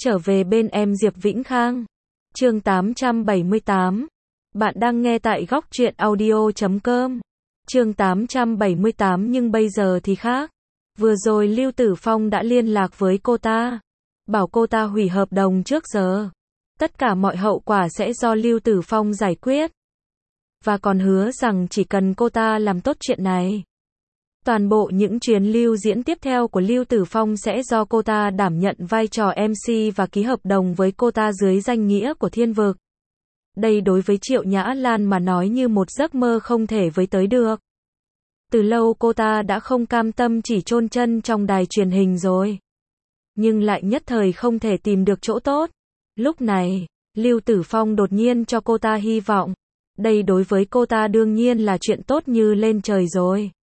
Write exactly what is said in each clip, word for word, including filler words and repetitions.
Trở về bên em Diệp Vĩnh Khang. Chương tám trăm bảy mươi tám. Bạn đang nghe tại góc truyện audio chấm com. Chương tám trăm bảy mươi tám nhưng bây giờ thì khác. Vừa rồi Lưu Tử Phong đã liên lạc với cô ta, bảo cô ta hủy hợp đồng trước giờ. Tất cả mọi hậu quả sẽ do Lưu Tử Phong giải quyết. Và còn hứa rằng chỉ cần cô ta làm tốt chuyện này, toàn bộ những chuyến lưu diễn tiếp theo của Lưu Tử Phong sẽ do cô ta đảm nhận vai trò em xê và ký hợp đồng với cô ta dưới danh nghĩa của Thiên Vực. Đây đối với Triệu Nhã Lan mà nói như một giấc mơ không thể với tới được. Từ lâu cô ta đã không cam tâm chỉ chôn chân trong đài truyền hình rồi, nhưng lại nhất thời không thể tìm được chỗ tốt. Lúc này, Lưu Tử Phong đột nhiên cho cô ta hy vọng. Đây đối với cô ta đương nhiên là chuyện tốt như lên trời rồi.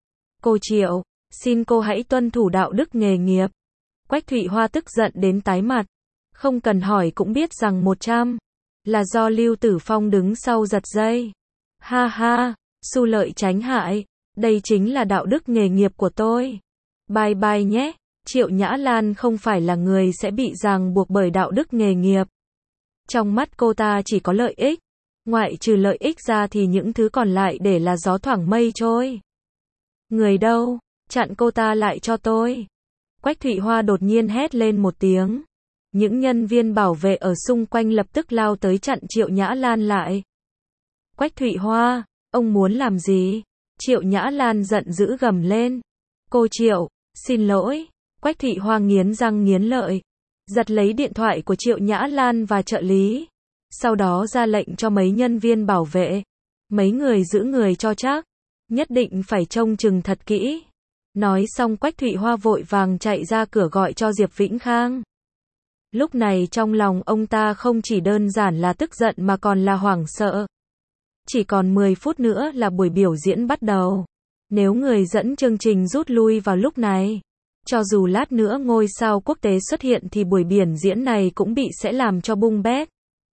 Cô Triệu, xin cô hãy tuân thủ đạo đức nghề nghiệp. Quách Thụy Hoa tức giận đến tái mặt. Không cần hỏi cũng biết rằng một trăm là do Lưu Tử Phong đứng sau giật dây. Ha ha, xu lợi tránh hại, đây chính là đạo đức nghề nghiệp của tôi. Bye bye nhé. Triệu Nhã Lan không phải là người sẽ bị ràng buộc bởi đạo đức nghề nghiệp. Trong mắt cô ta chỉ có lợi ích. Ngoại trừ lợi ích ra thì những thứ còn lại để là gió thoảng mây trôi. Người đâu? Chặn cô ta lại cho tôi. Quách Thụy Hoa đột nhiên hét lên một tiếng. Những nhân viên bảo vệ ở xung quanh lập tức lao tới chặn Triệu Nhã Lan lại. Quách Thụy Hoa, ông muốn làm gì? Triệu Nhã Lan giận dữ gầm lên. Cô Triệu, xin lỗi. Quách Thụy Hoa nghiến răng nghiến lợi, giật lấy điện thoại của Triệu Nhã Lan và trợ lý. Sau đó ra lệnh cho mấy nhân viên bảo vệ. Mấy người giữ người cho chắc. Nhất định phải trông chừng thật kỹ. Nói xong Quách Thụy Hoa vội vàng chạy ra cửa gọi cho Diệp Vĩnh Khang. Lúc này trong lòng ông ta không chỉ đơn giản là tức giận mà còn là hoảng sợ. Chỉ còn mười phút nữa là buổi biểu diễn bắt đầu. Nếu người dẫn chương trình rút lui vào lúc này, cho dù lát nữa ngôi sao quốc tế xuất hiện thì buổi biểu diễn này cũng bị sẽ làm cho bung bét.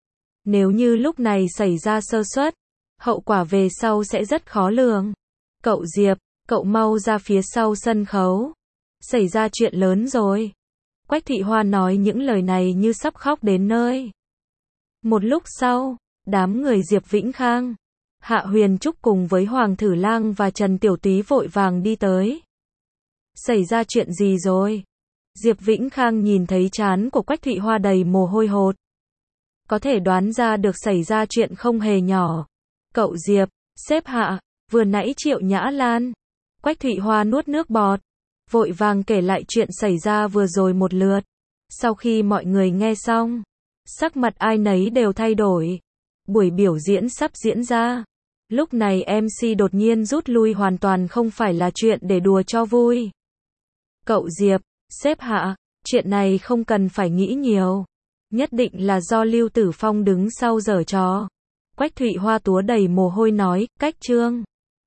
Nếu như lúc này xảy ra sơ suất, hậu quả về sau sẽ rất khó lường. Cậu Diệp, cậu mau ra phía sau sân khấu. Xảy ra chuyện lớn rồi. Quách Thụy Hoa nói những lời này như sắp khóc đến nơi. Một lúc sau, đám người Diệp Vĩnh Khang, Hạ Huyền Trúc cùng với Hoàng Thử Lang và Trần Tiểu Túy vội vàng đi tới. Xảy ra chuyện gì rồi? Diệp Vĩnh Khang nhìn thấy trán của Quách Thụy Hoa đầy mồ hôi hột. Có thể đoán ra được xảy ra chuyện không hề nhỏ. Cậu Diệp, xếp hạ, vừa nãy Triệu Nhã Lan. Quách Thụy Hoa nuốt nước bọt, vội vàng kể lại chuyện xảy ra vừa rồi một lượt. Sau khi mọi người nghe xong, sắc mặt ai nấy đều thay đổi. Buổi biểu diễn sắp diễn ra. Lúc này em xê đột nhiên rút lui hoàn toàn không phải là chuyện để đùa cho vui. Cậu Diệp, xếp hạ, chuyện này không cần phải nghĩ nhiều. Nhất định là do Lưu Tử Phong đứng sau giở trò. Quách Thụy Hoa túa đầy mồ hôi nói, cách trương.